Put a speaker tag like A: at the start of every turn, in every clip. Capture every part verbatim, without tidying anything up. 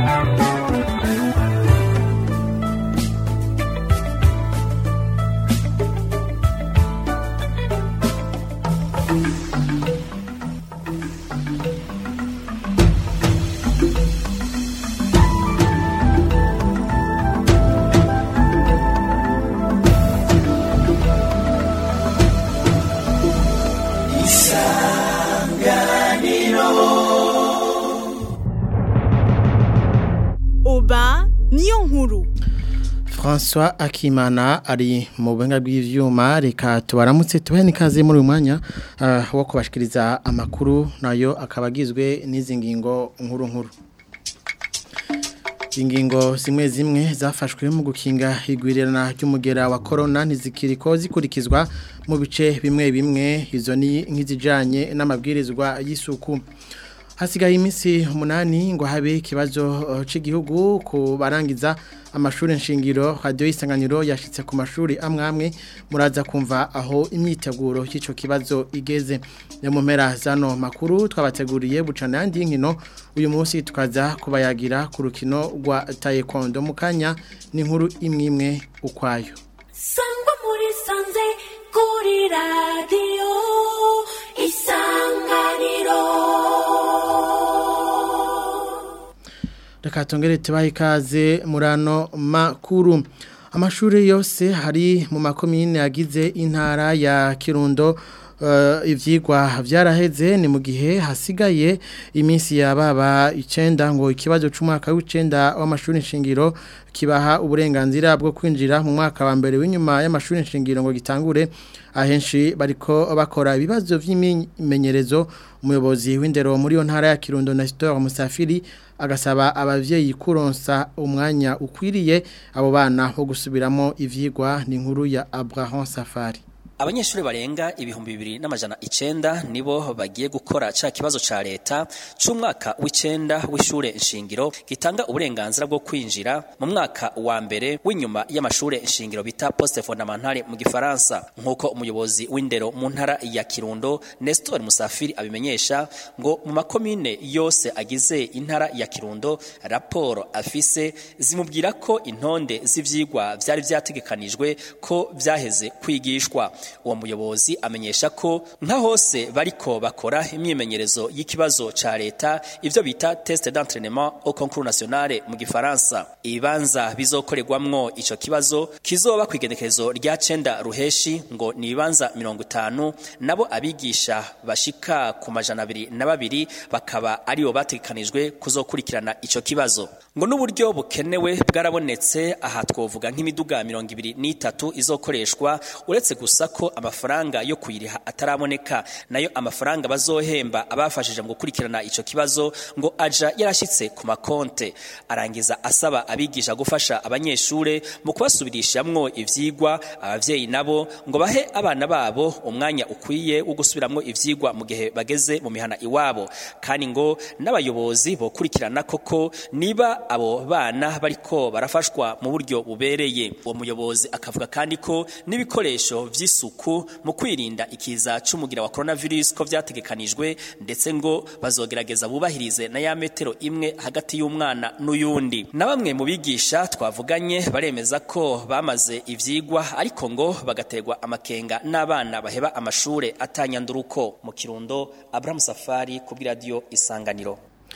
A: François Akimana ari mu buhinga bw'ivyuma reka tubaramutse tubahe nikaze muri uyu mwanya uh, wo kubashikiriza amakuru nayo akabagizwe n'izi ngingo nkuru nkuru. Ingingo zimwe zimwe zafashwe mu gukinga igwirirana ry'umugera wa corona ntizikiriko zikurikizwa mu bice bimwe bimwe izo ni nk'izijanye n'amabwirizwa y'isuku. Hasigaye iminsi umunani ngo habe ikibazo cy'igihugu ku barangiza amashuri nshingiro radio isanganiro yashitse ku mashuri amwe amwe muraza kumva aho imyiteguro y'icyo kibazo igeze. Ne mu mpera zano makuru twabateguriye bucana yandi nkino uyu munsi tukaza kubayagira ku rukino rwa taekwondo mu kanya n'inkuru imwe imwe ukwayo.
B: Sangwa muri sanze kuri radio isanganiro.
A: Reka tongere tubahe ikaze murano makuru. Amashuri yose hari mu makomine agize intara ya Kirundo uh, ivyigwa vyaraheze ni mu gihe hasigaye iminsi yababa icenda ngo ikibazo c'umwaka w'icenda w'amashuri nshingiro kibaha uburenganzira bwo kwinjira mu mwaka wa mbere w'inyuma y'amashuri nshingiro ngo gitangure. Ahenshi bariko bakora ibibazo vy'imenyerezo. Umuyobozi w'indero muri yo ntara ya Kirundo Nestor Musafiri agasaba abavyeyi kuronsa umwanya ukwiriye abo bana ho gusubiramo ivyigwa ni nkuru ya Abraham Safari.
C: Abanyeshuri barenga ibihumbi bibiri n'amajana icenda nibo bagiye gukora ca kibazo ca leta c'umwaka w'icenda w'ishure nshingiro gitanga uburenganzira bwo kwinjira mu mwaka wa mbere w'inyuma y'amashure nshingiro bita poste fondamentale mu gifaransa. Nkuko umuyobozi w'indero mu ntara ya Kirundo Nestor Musafiri abimenyesha ngo mu makomine yose agize intara ya Kirundo raporo afise zimubwira ko intonde z'ivyigwa vyari vyategekanijwe ko vyaheze kwigishwa. Uwo muyobozi amenyesha ko nka hose bariko bakora imyimenyerezo y'ikibazo ca leta ivyo bita test d'entraînement au concours national mu gifaransa. Ibibanza bizokorerwamwo ico kibazo kizoba kwigenekerezo rya cenda ruheshi ngo ni ibibanza mirongo itanu nabo abigisha bashika ku majana abiri na babiri bakaba aribo bategekanijwe kuzokurikirana ico kibazo. Ngo n'uburyo bukenewe bwarabonetse aha twovuga nk'imiduga mirongo ibiri n'itatu izokoreshwa uretse gusa ko amafaranga yo kuyiriha ataraboneka nayo amafaranga bazohemba abafashije mu gukurikirana ico kibazo ngo aja yarashitse ku makonte. Arangiza asaba abigisha gufasha abanyeshure mu kubasubirishamwo ivyigwa. Abavyeyi nabo ngo bahe abana babo umwanya ukwiye wo gusubiramwo ivyigwa mu gihe bageze mu mihana iwabo, kandi ngo n'abayobozi bokurikirana koko niba abo bana bariko barafashwa mu buryo bubereye. Uwo muyobozi akavuga kandi ko n'ibikoresho vy'isuku mu kwirinda ikiza c'umugira wa coronavirus ko vyategekanijwe ndetse ngo bazogerageza bubahirize na ya metero imwe hagati y'umwana n'uyundi. Na bamwe mu bigisha twavuganye baremeza ko bamaze ivyigwa ariko ngo bagategwa amakenga n'abana baheba amashure atanyanduruko. Mu Kirundo Abraham Safari ku radio Isanganiro.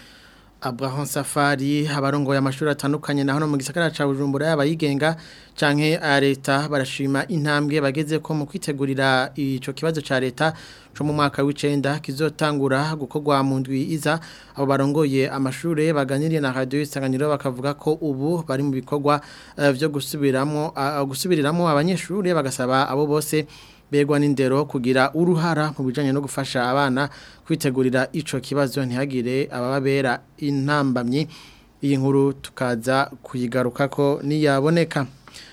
A: Abraham Safari abarongoye amashuri atandukanye na hano mu gisagara ca Bujumbura y'abayigenga canke a leta barashima intambwe bageze ko mu kwitegurira ico kibazo ca leta cyo mu mwaka w'icenda kizotangura gukorwa mu ndwi iza. Abo barongoye amashure baganiriye na radio Isanganiro bakavuga ko ubu bari mu bikorwa uh, vyo gusubiramo uh, gusubiriramo abanyeshure bagasaba abo bose begwa n'indero kugira uruhara mu bijanye no gufasha abana kwitegurira ico kibazo ntihagire abababera intambamye. Iyi nkuru tukaza kuyigaruka ko niyaboneka.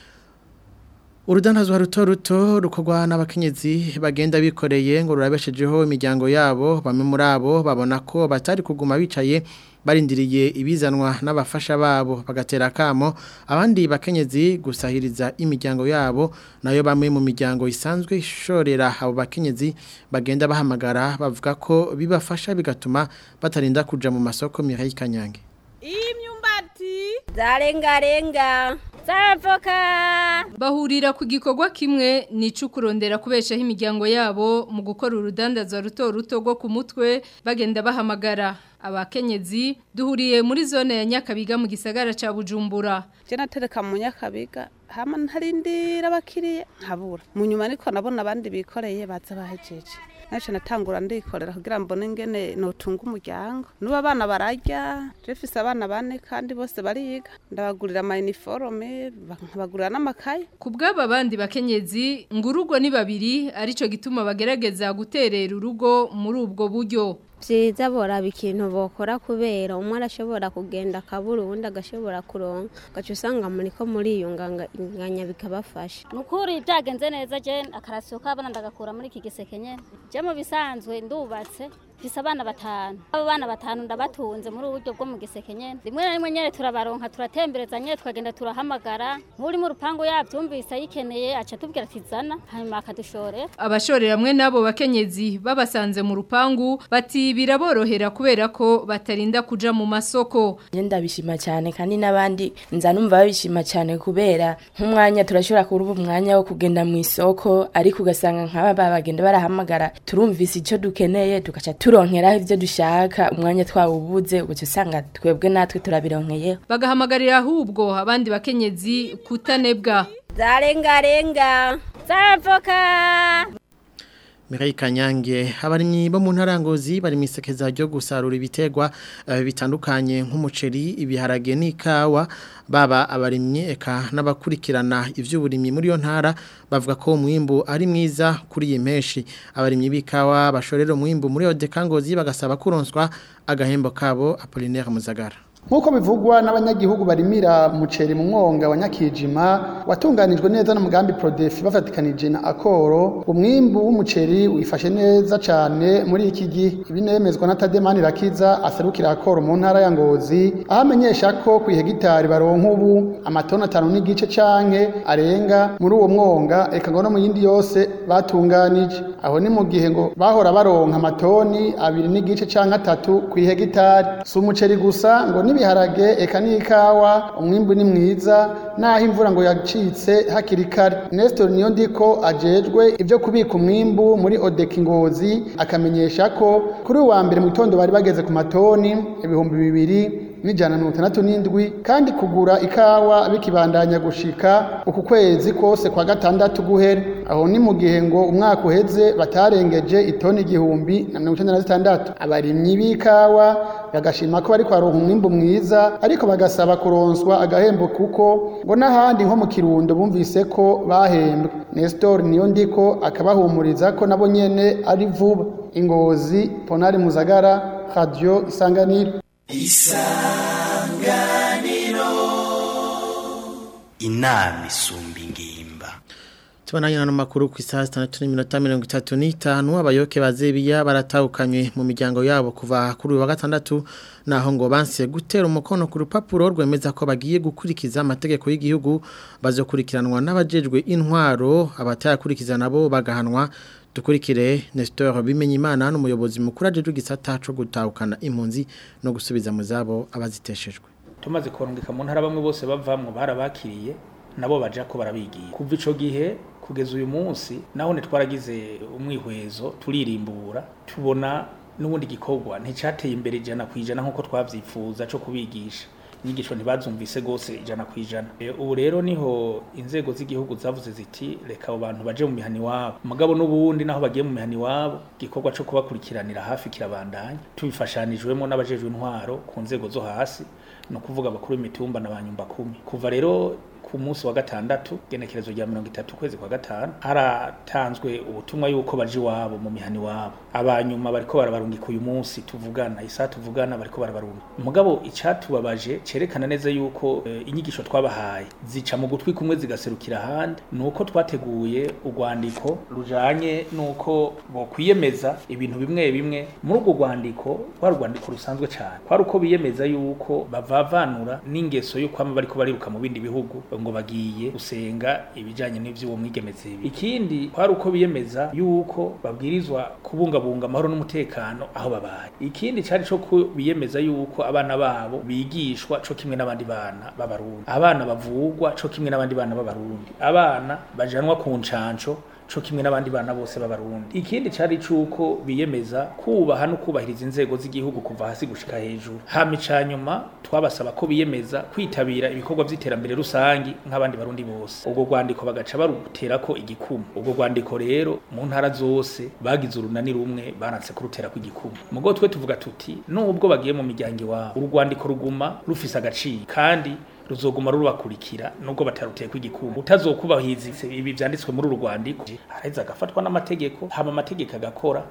A: Urudandazwa ruto ruto rukorwa n'abakenyezi bagenda bikoreye ngo rurabeshejeho imiryango yabo. Bamwe muri abo babona ko batari kuguma bicaye barindiriye ibizanwa n'abafasha babo bagatera kamo abandi bakenyezi gusahiriza imiryango yabo. Nayo bamwe mu miryango isanzwe ishorera abo bakenyezi bagenda bahamagara bavuga ko bibafasha bigatuma batarinda kuja mu masoko. Mireille Kanyange.
D: Imyumbati imyumbati zarengarenga zavoka
E: bahurira ku gikorwa kimwe nico kurondera kubeshaho imiryango yabo mu gukora urudandazwa ruto ruto rwo ku mutwe bagenda bahamagara abakenyezi duhuriye muri zone ya Nyakabiga mu gisagara ca Bujumbura.
D: Je natereka mu Nyakabiga hama ntarindira abakiriye nkabura mu nyuma niko nabona abandi bikoreye baza bahejeje naje natangura ndikorera kugira mbone ngene notunga umuryango nuba abana bararya jefise abana bane kandi bose bariga ndabagurira ama uniforme bagurira n'amakaye
E: kubwaba bandi bakenyezi ngurugo ni babiri arico gituma bagerageza guterera urugo muri ubwo buryo
F: vyiza boraba ikintu bokora kubera umwe arashobora kugenda akabura uwundi agashobora kuronka gace usanga muriko muri iyo nganya bikabafasha
G: nukuri byagenze neza je akarasiyo kabana ndagakura muri iki giseke nyene je mu bisanzwe ndubatse fise abana batanu abo bana batanu ndabatunze muri uburyo bwo mu giseke nyene rimwe na rimwe nyene turabaronka turatembereza nyene twagenda turahamagara muri mu rupango yavyumvise yikeneye aca tubwira ati zana hanyuma akadushorera
E: abashorera mwe nabo bakenyezi babasanze mu rupangu bati biraborohera kubera ko batarinda kuja mu masoko
H: ngenda bishima cyane kandi nabandi nza numva babishima cyane kubera nk'umwanya turashobora kuruba umwanya wo kugenda mu isoko ariko ugasanga nk'aba bagenda barahamagara turumvise ico dukeneye tugaca turonkera ivyo dushaka umwanya twawubuze ugaca usanga twebwe natwe turabironkeye
E: bagahamagarira ahubwo abandi bakenyezi kutanebwa
D: zarengarenga zavoka
A: Mireille Kanyange abarimyi bo mu ntarangozi bari misekeza ryo gusarura ibitegwa uh, bitandukanye nk'umuceri ibiharage n'ikawa baba abarimyi eka n'abakurikirana ivy'uburimyi muri yo ntara bavuga ko umwimbu ari mwiza kuri iyi meshi abarimyi b'ikawa bashorera umwimbu muri Odekangozi bagasaba kuronswa agahembo kabo Apollinaire Muzagara
I: Nkuko bivugwa n'abanyagihugu barimira muceri mu mwonga wa Nyakijima watunganijwe neza n'umugambi Prodefi bafatikanije na Akoro umwimbu w'umuceri wifashe neza cyane muri iki gihe ibinemezwa na Tademani Rakiza aserukira Akoro mu ntara ya Ngozi ahamenyesha ko ku hegitari baronka ubu amatona atanu n'igice canke arenga muri uwo mwonga eka ngo no mu yindi yose batunganije aho ni mu gihe ngo bahora baronka amatoni abiri n'igice canke atatu ku hegitari si umuceri gusa ngo nibiharage eka n'ikawa umwimbu ni mwiza naho imvura ngo yacitse hakiri kare Nestor Niyondiko ajejwe ibyo kubika umwimbu muri Odekingozi akamenyesha ko kuri uwa mbere mu gitondo bari bageze ku matoni ibihumbi bibiri n'ijana na mirongo itandatu n'indwi kandi kugura ikawa bikibandanya gushika uku kwezi kose kwa gatandatu guhera aho ni mu gihe ngo umwaka uheze batarengeje itoni igihumbi na mirongo icenda na zitandatu abarimyi b'ikawa bagashima ko bari kwaronka umwimbu mwiza ariko bagasaba kuronswa agahembo kuko ngo n'ahandi nko mu Kirundo bumvise ko bahembwe Nestor Niyondiko akabahumuriza ko nabo nyene ari vuba Ingozi Ponari Muzagara Radio Isanganiro
J: Isanganiro inama isumba ingimba
A: Tubananye na makuru ku isaha zitandatu n'iminota mirongo itatu n'itanu abayoke bazebiya baratahukanywe mu miryango yabo kuva kuri uyu wa gatandatu naho ngo banse gutera umukono ku rupapuro rwemeza ko bagiye gukurikiza amategeko y'igihugu bazokurikiranwa n'abajejwe intwaro abatayakurikiza nabo bagahanwa dukurikire Nestor Bimenyimana n'umuyobozi mukuru ajeje gisata cyo gutahukana impunzi no gusubiza mu zabo abaziteshejwe
K: tumaze korungika mu ntara bamwe bose bavamwe barabakiriye nabo baja ko barabigiye kuva ico gihe kugeza uyu munsi naho ne twaragize umwihwezo turirimbura tubona n'ubundi gikorwa nticateye imbere ijana kwijana nkuko twavyifuza cyo kubigisha inyigisho ntibazumvise gose ijana kwijana e, ubu rero niho inzego z'igihugu zavuze ziti reka abo bantu baje mu mihani wabo mugabo n'ubundi naho bagiye mu mihani wabo gikorwa cyo kubakurikiranira hafi kirabandanya tubifashanijwemo n'abajejwe intwaro ku nzego zo hasi no kuvuga abakuru b'imitumba n'abanyumba kumi kuva rero ku munsi wa gatandatu genekerezo rya mirongo itatu kwezi kwa gatanu haratanzwe ubutumwa yuko baje wabo mu mihani wabo abanyuma bariko barabarungika uyu munsi tuvugana isa tuvugana bariko barabarunga mugabo icatubabaje cerekana neza yuko e, inyigisho twabahaye zica mu gutwi kumwe zigaserukira handi nuko twateguye urwandiko rujanye nuko bo kwiyemeza ibintu bimwe bimwe muri urwo rwandiko rwa rwandiko rusanzwe cyane kwari uko biyemeza yuko bavavanura n'ingeso yuko ama bariko bariruka mu bindi bihugu ngo bagiye gusenga ibijanye n'ivy'uwo mwigemeze. Ikindi kwari uko biyemeza yuko babwirizwa kubungabunga amahoro n'umutekano aho babaye. Ikindi cari co biyemeza yuko abana babo bigishwa co kimwe n'abandi bana b'abarundi, abana bavugwa co kimwe n'abandi bana b'abarundi, abana bajanwa ku ncanco co kimwe n'abandi bana bose b'abarundi. Ikindi cari cuko biyemeza kubaha no kubahiriza inzego z'igihugu kuva hasi gushika hejuru. Hama icanyuma twabasaba ko biyemeza kwitabira ibikorwa vy'iterambere rusangi nk'abandi barundi bose. Ubwo rwandiko bagaca baruterako igikumu. Ubwo rwandiko rero mu ntara zose bagize urunani rumwe baranse kuruterako igikumu. Mugo twe tuvuga tuti nubwo bagiye mu miryango iwabo urwandiko ruguma rufise agaciro kandi ruzoguma rubakurikira nubwo bataruteye kw'igikumu. Utazokubahiza ibi vyanditswe muri urwandiko araheza agafatwa n'amategeko hama amategeko agakora.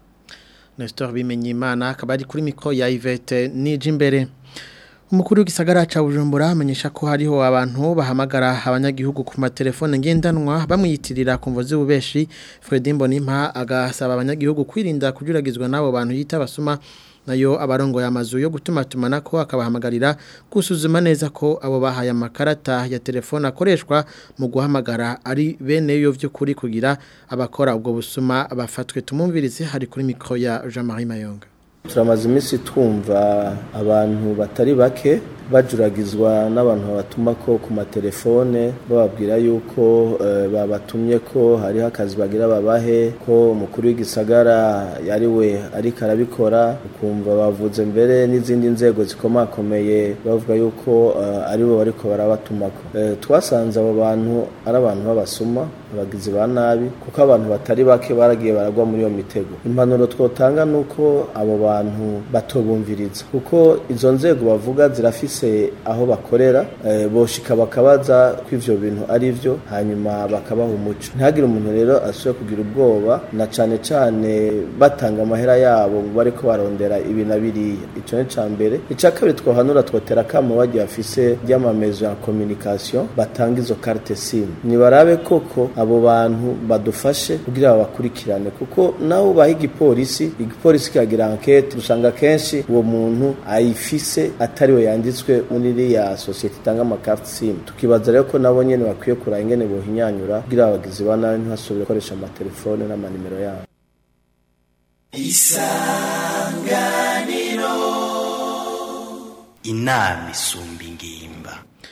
A: Nestor Bimenyimana akaba ari kuri mikro ya Yvette Nijimbere. Umukuru w'igisagara ca Bujumbura amenyesha ko hariho abantu bahamagara abanyagihugu ku matelefone ngendanwa bamwiyitirira ku mvozi ubeshi. Fredy Mbonimpa agasaba abanyagihugu kwirinda kujuragizwa nabo bantu yita basuma nayo abarongo y'amazu yo gutuma tumanako akabahamagarira gusuzuma neza ko abo bahaye amakarata ya telefone akoreshwa mu guhamagara ari bene yo vy'ukuri kugira abakora ubwo busuma bafatwe. Tumumvirize hari kuri mikro ya Jean-Marie Mayonga.
L: Turamaze imisi twumva abantu batari bake bajuragizwa n'abantu babatuma ko ku matelefone bababwira yuko e, babatumye ko hari akazi bagira babahe ko umukuru w'igisagara yari we ariko arabikora ukumva bavuze mbere n'izindi nzego zikomakomeye bavuga yuko uh, ari bo bariko barabatuma ko e, twasanze abo bantu ari abantu babasuma abagizi ba nabi kuko abantu batari bake baragiye baragwa muri iyo mitego. Impanuro twotanga nuko abo bantu batobumviriza kuko izo nzego bavuga zirafise aho bakorera e, boshika bakabaza kw'ivyo bintu ari vyo hanyuma bakabaha umuco. Ntihagire umuntu rero asubire kugira ubwoba na cane cane batanga amahera yabo bariko barondera ibintu biriya. Ico ni cambere. Ica kabiri twohanura twotera kamo bagiye afise ry'amamezo ya communication batanga izo carte SIM. Ni barabe koko abo bantu badufashe kugira babakurikirane kuko naho baha igipolisi igipolisi kagira enquête usanga kenshi uwo muntu ayifise atari we yanditswe muri ya societe itanga amakarte SIM. Tukibaza rero ko nabo nyene bakwiye kura ingene bohinyanyura kugira abagizi bana ntibasubire gukoresha amatelefone n'amanimero yabo.
J: Isanganiro inama isumba ingimba.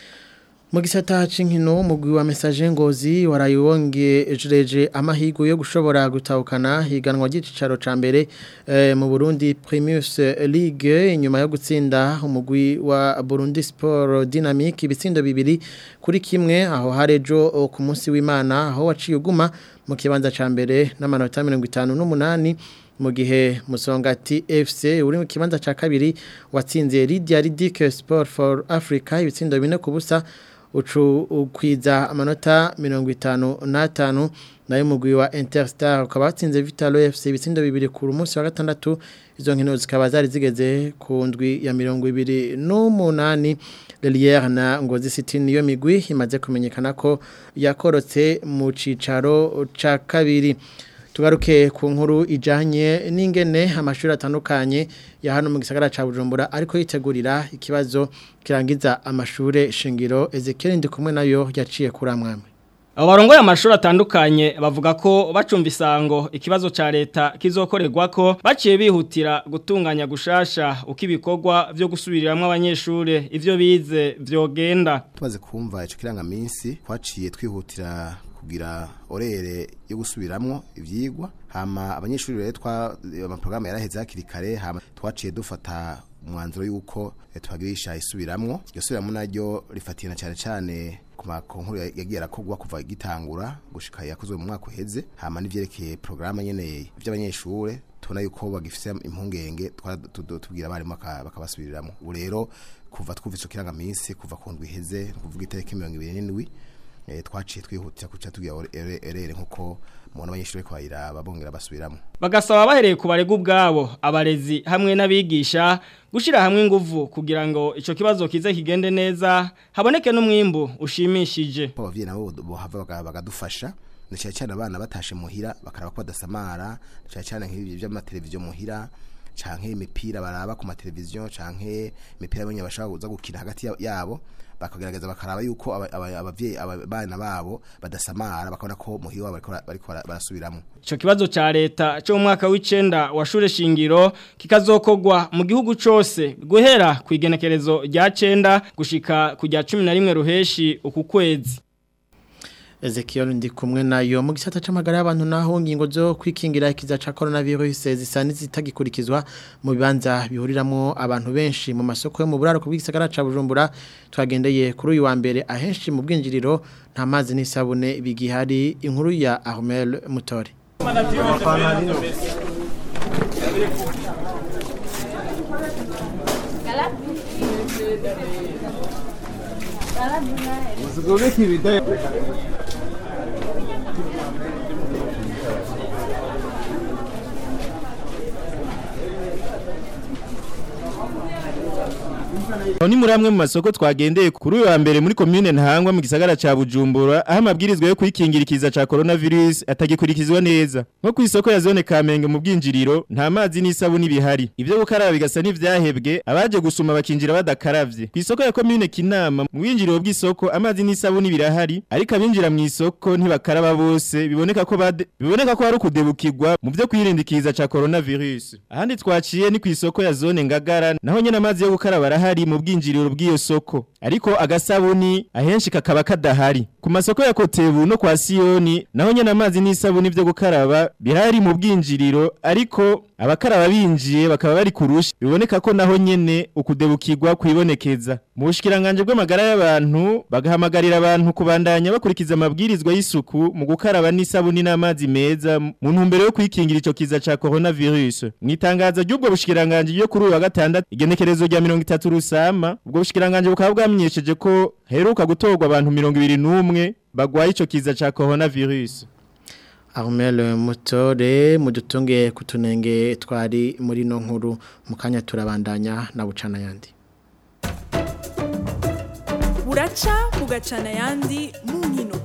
A: Mu gisata c'inkino umugwi wa Message Ngozi warayongejeje amahigo yo gushobora gutahukana higanwa ry'icicaro ca mbere e, mu Burundi Primus League inyuma yo gutsinda umugwi wa Burundi Sport Dynamic ibitsindo bibiri kuri kimwe aho harejo ku munsi w'Imana aho waciye uguma mu kibanza ca mbere n'amanota mirongo itanu n'umunani mu gihe Musongati F C uri mu kibanza ca kabiri watsinze Lydia Ridic Sport for Africa ibitsindo bine ku busa ucu ukwiza amanota mirongo itanu n'atanu nayo mugwi wa Interstar ukaba watsinze Vitalo F C ibitsindo bibiri ku munsi wa gatandatu. Izo nkino zikaba zari zigeze ku ndwi ya mirongo ibiri n'umunani. Lelière na Ngozi City niyo migwi imaze kumenyekana ko yakorotse mu cicaro ca kabiri. Tugaruke ku nkuru ijanye n'ingene amashuri atandukanye ya hano mu gisagara ca Bujumbura ariko yitegurira ikibazo kirangiza amashure shingiro. Ezekiel Ndikumwe nayo yaciye kuramwamwe.
M: Abo barongoye amashuri atandukanye bavuga ko bacumva isango ikibazo ca leta kizokorerwa ko baciye bihutira gutunganya gushasha uko ibikorwa byo gusubiriramwe abanyeshure ivyo bize vyogenda.
N: Tumaze kumva ico kirangaminsi twaciye twihutira kugira orere yo gusubiramwo ivyigwa hama abanyeshuri rero twa amaprograme yaraheze hakiri kare hama twaciye dufata umwanzuro yuko twagirisha isubiramwo yasubiramwo naryo rifatina cyane cyane ku makonkuru yagiye arakogwa kuva igitangura gushika yakozwe mu mwaka uheze hama n'ivyerekeye programme nyene by'abanyeshure tubona yuko bagifise impungenge tubwira abarimu bakabasubiriramo. Ubu rero kuva twumva ico kirangaminsi kuva ku ndwi iheze kuvuga itariki mirongo ibiri n'indwi eh twaciye twihutira kuca tugira erere nkuko mubona abanyeshuri kwayira babongera basubiramo.
M: Bagasaba bahereye ku barega ubwabo abarezi hamwe n'abigisha gushira hamwe inguvu kugira ngo ico kibazo kize kigende neza haboneke n'umwimbu ushimishije.
N: Abavyeyi nabo bohava bagadufasha cyane cyane abana batashe muhira bakaraba ko badasamara cyane cyane nk'ibi by'amateleviziyo muhira canke imipira baraba ku mateleviziyo canke imipira y'abanye bashaka kuza gukina hagati yabo bakagerageza bakaraba yuko abavyeyi abana babo badasamara bakabona ko muhiwa bariko barasubiramo.
M: Ico kibazo ca leta cyo mu mwaka w'icenda wa shure shingiro kikazokogwa mu gihugu cose guhera ku igenekerezo rya cenda gushika ku rya cumi na rimwe ruheshi uku kwezi.
A: Ezekiel ndi kumwe nayo mu gisata c'amagara y'abantu naho ngingo zo kwikingira ikiza ca coronavirus zisani zitagikurikizwa mu bibanza bihuriramo abantu benshi mu masoko yo mu buraro ku bw'isagara ca Bujumbura twagendeye kuri uyu wa mbere ahenshi mu bwinjiriro nta mazi n'isabune bigihari inkuru ya Armel Mutore.
O: Oni muri amwe mu masoko twagendeye kuri uyu wa mbere muri commune Ntahangwa mu gisagara ca Bujumbura aho amabwirizwa yo kwikingira ikiza ca coronavirus atagikurikizwa neza nko ku isoko ya zone Kamenge mu bwinjiriro nta mazi n'isabuni bihari ivyo gukaraba bigasa n'ivyahebwe abaje gusuma bakinjira badakaravye ku isoko ya commune Kinama mu bwinjiriro bw'isoko amazi n'isabuni birahari ariko abinjira mu isoko ntibakaraba bose biboneka ko bade biboneka ko hari kudebukirwa mu byo kwirindikiza ca coronavirus ahandi twaciye ni ku isoko ya zone Ngagara naho nyene amazi yo gukaraba arahari mu bwinjiriro bw'iyo soko ariko agasabuni ahenshi kakaba kadahari ku masoko ya Kotebu no kwa Sioni naho nyene amazi n'isabuni byo gukaraba bihari mu bwinjiriro ariko abakaraba binjiye bakaba bari kurusha biboneka ko naho nyene ukudebukirwa kwibonekeza mu bushikiranganje bw'amagara y'abantu bagahamagarira abantu kubandanya bakurikiza amabwirizwa y'isuku mu gukaraba n'isabuni n'amazi meza mu ntumbero yo kwikingira ico kiza ca coronavirus mwitangaza ry'ubwo bushikiranganje yo kuri uyu wa gatandatu igenekerezo rya mirongo itatu rusama ubwo bushikiranganje bukaba bwamenyesheje ko heruka gutorwa abantu mirongo ibiri n'umwe bagwaye ico kiza ca coronavirus.
A: Armel Mutore mudutunge kutunenge twari muri no nkuru mukanya turabandanya na bucana yandi.
P: Buraca bugacana yandi mu nkino.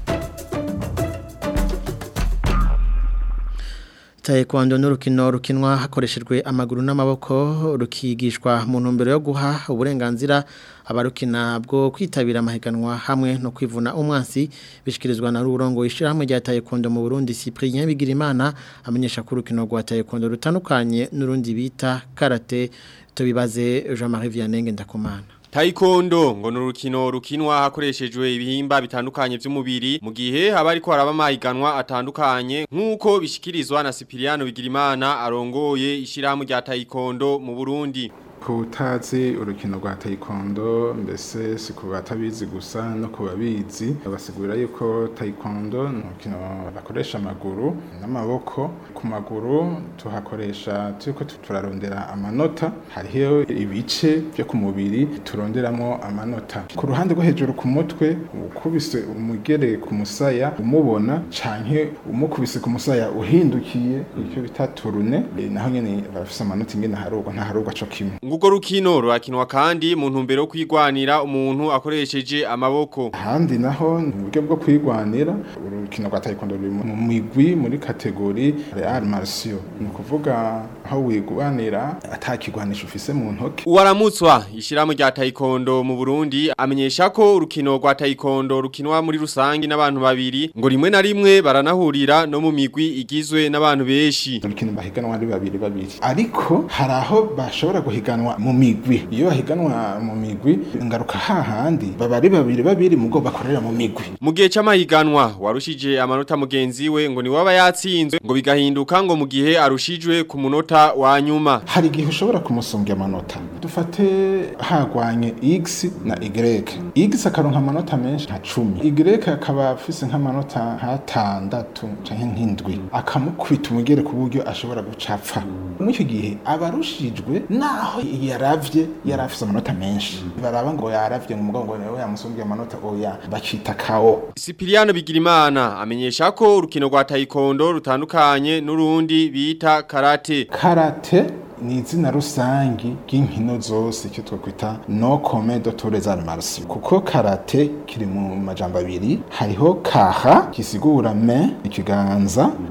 A: Taekwondo n'urukino rukinwa hakoreshejwe amaguru n'amaboko rukigishwa mu ntumbero yo guha uburenganzira abarukina bwo kwitabira amahiganwa hamwe no kwivuna umwansi bishikirizwa na rurongo ishirahamwe rya Taekwondo mu Burundi Cyprien Bigirimana amenyesha ko urukino rwa Taekwondo rutandukanye n'urundi bita karate tubibaze Jean-Marie Vianney Ndakumana.
Q: Taekwondo ngo nurukino rukinwa hakoreshejwe ibihimba bitandukanye by'umubiri mu gihe haba ariko haraba amahiganwa atandukanye nkuko bishikirizwa na Cypriano Bigirimana arongoye ishirahamwe rya Taekwondo mu Burundi.
R: Kutazi urukino rwa Taekwondo mbese si kubatabizi gusa no kubabizi basigura yuko Taekwondo n'urukino bakoresha amaguru n'amaboko ku maguru tuhakoresha turiko turarondera amanota hariho ibice byo ku mubiri turonderamo amanota ku ruhande rwo hejuru ku mutwe ukubise umugere ku musaya umubona canke umukubise ku musaya uhindukiye icyo bita turune naho nyene barafise amanota ingene harugo nta harugo cyo kimwe.
Q: Ngugo rukino rurakinwa kandi mu ntumbero yo kwigwanira umuntu akoresheje amaboko.
R: Handi naho mu buryo bwo kwigwanira urukino rwa Taekwondo ruri mu migwi muri kategori Real Marcio. Ni kuvuga aho wigwanira atakigwanisha ufise mu ntoke.
Q: Uwaramutswa ishirahamwe rya Taekwondo mu Burundi amenyesha ko urukino rwa Taekwondo rukinwa muri rusangi n'abantu babiri ngo rimwe na rimwe baranahurira no mu migwi igizwe n'abantu benshi.
R: Urukino bahiganwa ari babiri babiri. Ariko haraho bashobora guhiganwa mu migwi iyo bahiganwa mu migwi ngaruka hahandi baba ari babiri babiri mugo bakorera mu migwi
Q: mu gihe cy'amahiganwa warushije amanota mugenzi we ngo ni waba yatsinzwe ngo bigahinduka ngo mu gihe arushijwe ku munota wa nyuma
R: hari gihe ushobora kumusumbya amanota dufate hagwanye X na Y X akaronka amanota menshi nka cumi Y akaba afise nk'amanota hatandatu canke nk'indwi akamukubita umugere ku buryo ashobora gucapfa muri icyo gihe abarushijwe naho yaravye yarafise amanota menshi baraba ngo yaravye mu mugongo nawe yamusumbye amanota oya bacita kao.
Q: Cypriano Bigirimana amenyesha ko urukino rwa Taekwondo rutandukanye n'urundi bita karate.
R: Karate ni izina rusangi ry'inkino zose icyo twakwita no combat de tous les arts martiaux kuko karate kiri mu majambo abiri hariho kaha kisigura me ikiganza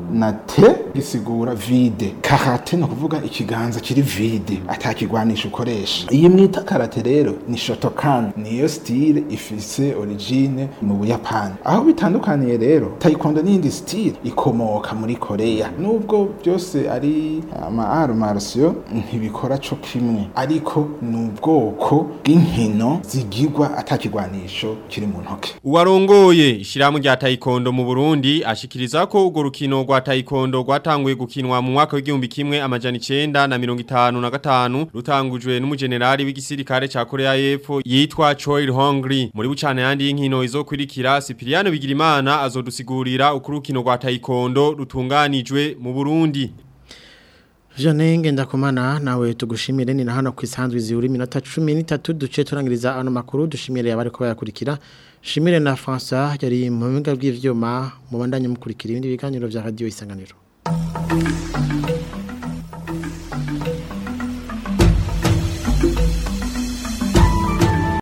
R: na te gisigura vide. Karate no kuvuga ikiganza kiri vide atakigwanisha ukoresha. Iyi mwita karate rero ni Shotokan, niyo style ifise origine mu Buyapani. Aho bitandukaniye rero taekwondo n'indi style ikomoka muri Korea. Nubwo byose ari ama art martial ntibikora co kimwe, ariko nubwoko bw'inkino zigirwa atakigwanisho kiri mu ntoke.
Q: Uwarongoye ishiramu rya taekwondo mu Burundi ashikiriza ko urwo rukino rwa taekwondo rwatanguye gukinwa mu mwaka w'igihumbi kimwe amajana icenda na mirongo itanu na gatanu rutangujwe n'umujenerali w'igisirikare ca Korea y'Epfo yitwa Choi Il-hongri. Muri bucane yandi y'inkino izokurikira Sipiriano Bigirimana azodusigurira uko urukino rwa taekwondo rutunganijwe mu Burundi.
A: Jane Ngendakumana nawe tugushimire ni na hano kwisanzwe zihuri minota cumi n'itatu duce turangiriza ano makuru dushimire abari ko bayakurikira. Shimire na François yari mu mpinga bw'ivyuma mu bandanye mukurikira ibindi biganiro vya radio Isanganiro.